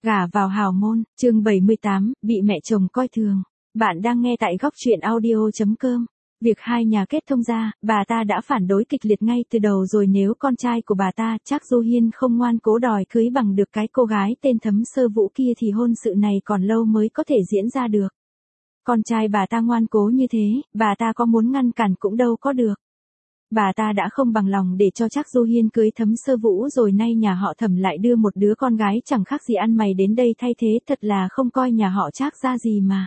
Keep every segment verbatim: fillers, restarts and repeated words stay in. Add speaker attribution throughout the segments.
Speaker 1: Gả vào hào môn, chương bảy mươi tám, bị mẹ chồng coi thường. Bạn đang nghe tại góc truyện audio chấm com. Việc hai nhà kết thông ra, bà ta đã phản đối kịch liệt ngay từ đầu rồi, nếu con trai của bà ta, Trác Du Hiên, không ngoan cố đòi cưới bằng được cái cô gái tên Thấm Sơ Vũ kia thì hôn sự này còn lâu mới có thể diễn ra được. Con trai bà ta ngoan cố như thế, bà ta có muốn ngăn cản cũng đâu có được. Bà ta đã không bằng lòng để cho Trác Du Hiên cưới Thấm Sơ Vũ rồi, nay nhà họ Thẩm lại đưa một đứa con gái chẳng khác gì ăn mày đến đây thay thế, thật là không coi nhà họ Trác ra gì mà.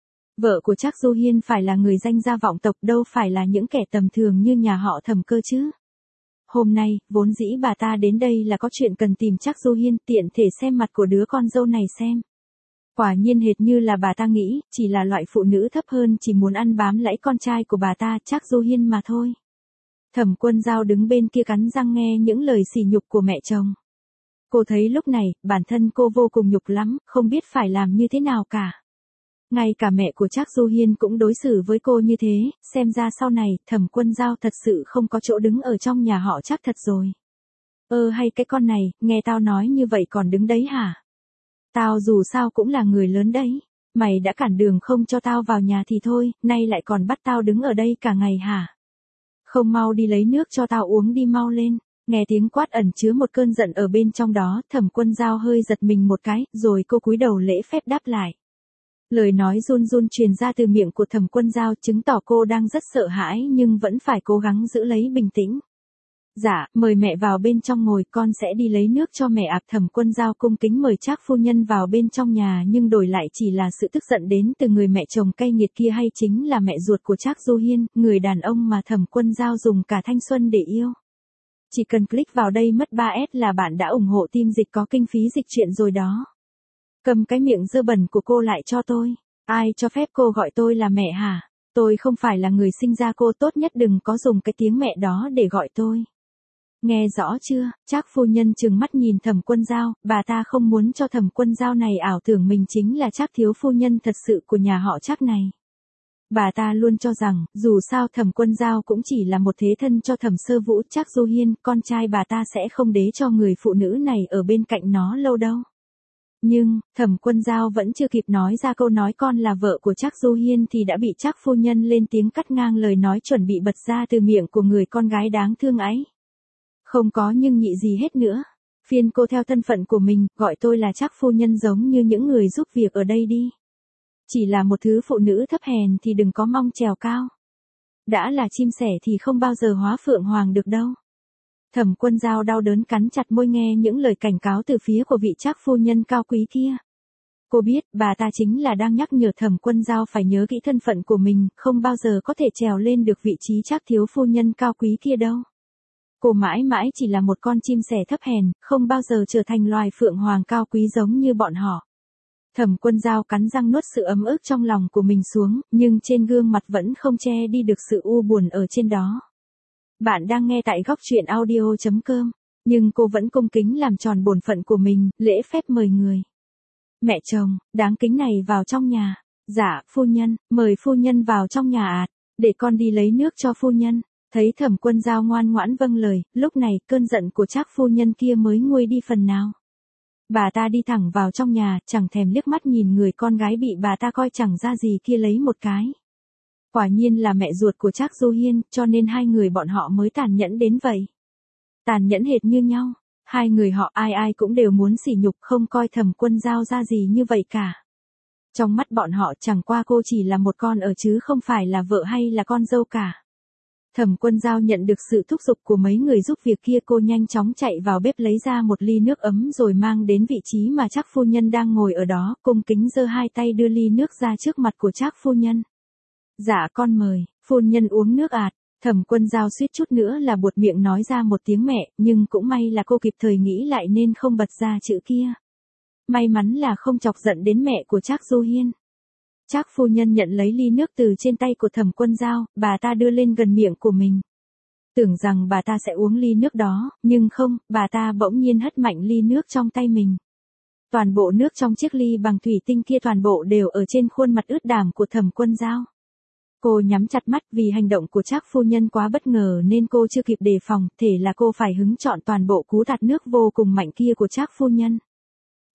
Speaker 1: Vợ của Trác Du Hiên phải là người danh gia vọng tộc, đâu phải là những kẻ tầm thường như nhà họ Thẩm cơ chứ. Hôm nay, vốn dĩ bà ta đến đây là có chuyện cần tìm Trác Du Hiên, tiện thể xem mặt của đứa con dâu này xem. Quả nhiên hệt như là bà ta nghĩ, chỉ là loại phụ nữ thấp hơn, chỉ muốn ăn bám lẫy con trai của bà ta, Trác Du Hiên mà thôi. Thẩm Quân Dao đứng bên kia cắn răng nghe những lời sỉ nhục của mẹ chồng. Cô thấy lúc này, bản thân cô vô cùng nhục lắm, không biết phải làm như thế nào cả. Ngay cả mẹ của Trác Du Hiên cũng đối xử với cô như thế, xem ra sau này, Thẩm Quân Dao thật sự không có chỗ đứng ở trong nhà họ Trác thật rồi. Ơ hay cái con này, nghe tao nói như vậy còn đứng đấy hả? Tao dù sao cũng là người lớn đấy. Mày đã cản đường không cho tao vào nhà thì thôi, nay lại còn bắt tao đứng ở đây cả ngày hả? Không mau đi lấy nước cho tao uống đi, mau lên. Nghe tiếng quát ẩn chứa một cơn giận ở bên trong đó, Thẩm Quân Dao hơi giật mình một cái, rồi cô cúi đầu lễ phép đáp lại. Lời nói run run truyền ra từ miệng của Thẩm Quân Dao, chứng tỏ cô đang rất sợ hãi nhưng vẫn phải cố gắng giữ lấy bình tĩnh. Dạ, mời mẹ vào bên trong ngồi, con sẽ đi lấy nước cho mẹ ạ. Thẩm Quân Dao cung kính mời Trác phu nhân vào bên trong nhà, nhưng đổi lại chỉ là sự tức giận đến từ người mẹ chồng cay nghiệt kia, hay chính là mẹ ruột của Trác Du Hiên, người đàn ông mà Thẩm Quân Dao dùng cả thanh xuân để yêu. Chỉ cần click vào đây mất ba S là bạn đã ủng hộ team dịch có kinh phí dịch truyện rồi đó. Cầm cái miệng dơ bẩn của cô lại cho tôi. Ai cho phép cô gọi tôi là mẹ hả? Tôi không phải là người sinh ra cô, tốt nhất đừng có dùng cái tiếng mẹ đó để gọi tôi. Nghe rõ chưa? Trác phu nhân trừng mắt nhìn Thẩm Quân Dao, bà ta không muốn cho Thẩm Quân Dao này ảo tưởng mình chính là Trác thiếu phu nhân thật sự của nhà họ Trác này. Bà ta luôn cho rằng, dù sao Thẩm Quân Dao cũng chỉ là một thế thân cho Thẩm Sơ Vũ, Trác Du Hiên, con trai bà ta sẽ không đế cho người phụ nữ này ở bên cạnh nó lâu đâu. Nhưng, Thẩm Quân Dao vẫn chưa kịp nói ra câu nói con là vợ của Trác Du Hiên thì đã bị Trác phu nhân lên tiếng cắt ngang lời nói chuẩn bị bật ra từ miệng của người con gái đáng thương ấy. Không có nhưng nhị gì hết nữa. Phiên cô theo thân phận của mình, gọi tôi là Trác phu nhân giống như những người giúp việc ở đây đi. Chỉ là một thứ phụ nữ thấp hèn thì đừng có mong trèo cao. Đã là chim sẻ thì không bao giờ hóa phượng hoàng được đâu. Thẩm Quân Dao đau đớn cắn chặt môi nghe những lời cảnh cáo từ phía của vị Trác phu nhân cao quý kia. Cô biết, bà ta chính là đang nhắc nhở Thẩm Quân Dao phải nhớ kỹ thân phận của mình, không bao giờ có thể trèo lên được vị trí Trác thiếu phu nhân cao quý kia đâu. Cô mãi mãi chỉ là một con chim sẻ thấp hèn, không bao giờ trở thành loài phượng hoàng cao quý giống như bọn họ. Thẩm Quân Dao cắn răng nuốt sự ấm ức trong lòng của mình xuống, nhưng trên gương mặt vẫn không che đi được sự u buồn ở trên đó. Bạn đang nghe tại góc truyện audio chấm com, nhưng cô vẫn cung kính làm tròn bổn phận của mình, lễ phép mời người. Mẹ chồng, đáng kính này vào trong nhà. Dạ, phu nhân, mời phu nhân vào trong nhà ạ, để con đi lấy nước cho phu nhân. Thấy Thẩm Quân Dao ngoan ngoãn vâng lời, lúc này cơn giận của Trác phu nhân kia mới nguôi đi phần nào. Bà ta đi thẳng vào trong nhà, chẳng thèm liếc mắt nhìn người con gái bị bà ta coi chẳng ra gì kia lấy một cái. Quả nhiên là mẹ ruột của Trác Du Hiên, cho nên hai người bọn họ mới tàn nhẫn đến vậy. Tàn nhẫn hệt như nhau, hai người họ ai ai cũng đều muốn sỉ nhục, không coi Thẩm Quân Dao ra gì như vậy cả. Trong mắt bọn họ chẳng qua cô chỉ là một con ở chứ không phải là vợ hay là con dâu cả. Thẩm Quân Dao nhận được sự thúc giục của mấy người giúp việc kia, cô nhanh chóng chạy vào bếp lấy ra một ly nước ấm rồi mang đến vị trí mà Trác phu nhân đang ngồi ở đó, cung kính giơ hai tay đưa ly nước ra trước mặt của Trác phu nhân. Dạ con mời, phu nhân uống nước ạt. Thẩm Quân Dao suýt chút nữa là buột miệng nói ra một tiếng mẹ, nhưng cũng may là cô kịp thời nghĩ lại nên không bật ra chữ kia. May mắn là không chọc giận đến mẹ của Trác Du Hiên. Trác phu nhân nhận lấy ly nước từ trên tay của Thẩm Quân Dao, bà ta đưa lên gần miệng của mình. Tưởng rằng bà ta sẽ uống ly nước đó, nhưng không, bà ta bỗng nhiên hất mạnh ly nước trong tay mình. Toàn bộ nước trong chiếc ly bằng thủy tinh kia toàn bộ đều ở trên khuôn mặt ướt đàm của Thẩm Quân Dao. Cô nhắm chặt mắt, vì hành động của Trác phu nhân quá bất ngờ nên cô chưa kịp đề phòng, thể là cô phải hứng trọn toàn bộ cú tạt nước vô cùng mạnh kia của Trác phu nhân.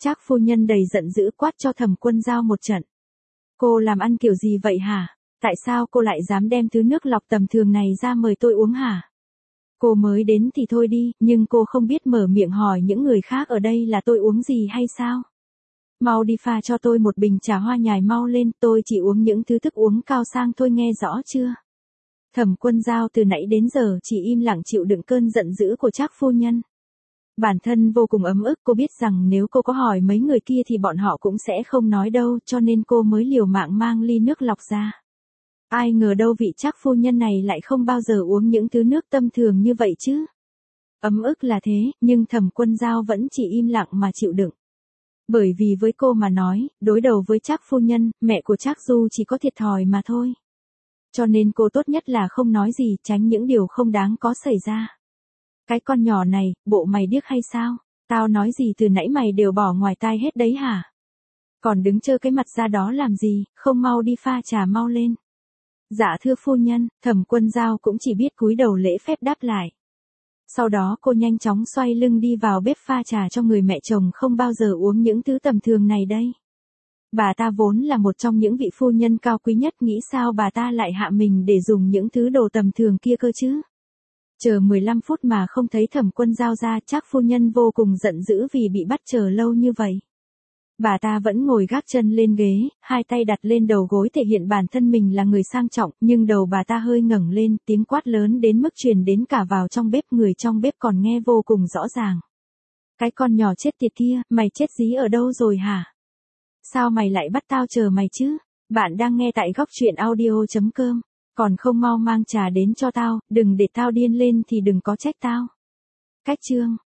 Speaker 1: Trác phu nhân đầy giận dữ quát cho Thẩm Quân Dao một trận. Cô làm ăn kiểu gì vậy hả? Tại sao cô lại dám đem thứ nước lọc tầm thường này ra mời tôi uống hả? Cô mới đến thì thôi đi, nhưng cô không biết mở miệng hỏi những người khác ở đây là tôi uống gì hay sao? Mau đi pha cho tôi một bình trà hoa nhài mau lên, tôi chỉ uống những thứ thức uống cao sang thôi nghe rõ chưa? Thẩm Quân Dao từ nãy đến giờ chỉ im lặng chịu đựng cơn giận dữ của Trác phu nhân. Bản thân vô cùng ấm ức, cô biết rằng nếu cô có hỏi mấy người kia thì bọn họ cũng sẽ không nói đâu, cho nên cô mới liều mạng mang ly nước lọc ra. Ai ngờ đâu vị Trác phu nhân này lại không bao giờ uống những thứ nước tâm thường như vậy chứ. Ấm ức là thế, nhưng Thẩm Quân Dao vẫn chỉ im lặng mà chịu đựng. Bởi vì với cô mà nói, đối đầu với Trác phu nhân, mẹ của Trác Du chỉ có thiệt thòi mà thôi. Cho nên cô tốt nhất là không nói gì, tránh những điều không đáng có xảy ra. Cái con nhỏ này, bộ mày điếc hay sao? Tao nói gì từ nãy mày đều bỏ ngoài tai hết đấy hả? Còn đứng trơ cái mặt ra đó làm gì, không mau đi pha trà mau lên. Dạ thưa phu nhân, Thẩm Quân Dao cũng chỉ biết cúi đầu lễ phép đáp lại. Sau đó cô nhanh chóng xoay lưng đi vào bếp pha trà cho người mẹ chồng không bao giờ uống những thứ tầm thường này đây. Bà ta vốn là một trong những vị phu nhân cao quý nhất, nghĩ sao bà ta lại hạ mình để dùng những thứ đồ tầm thường kia cơ chứ? Chờ mười lăm phút mà không thấy Thẩm Quân Dao ra, Trác phu nhân vô cùng giận dữ vì bị bắt chờ lâu như vậy. Bà ta vẫn ngồi gác chân lên ghế, hai tay đặt lên đầu gối thể hiện bản thân mình là người sang trọng, nhưng đầu bà ta hơi ngẩng lên, tiếng quát lớn đến mức truyền đến cả vào trong bếp, người trong bếp còn nghe vô cùng rõ ràng. Cái con nhỏ chết tiệt kia, mày chết dí ở đâu rồi hả? Sao mày lại bắt tao chờ mày chứ? Bạn đang nghe tại góc truyện audio chấm com. Còn không mau mang trà đến cho tao, đừng để tao điên lên thì đừng có trách tao. Cách chương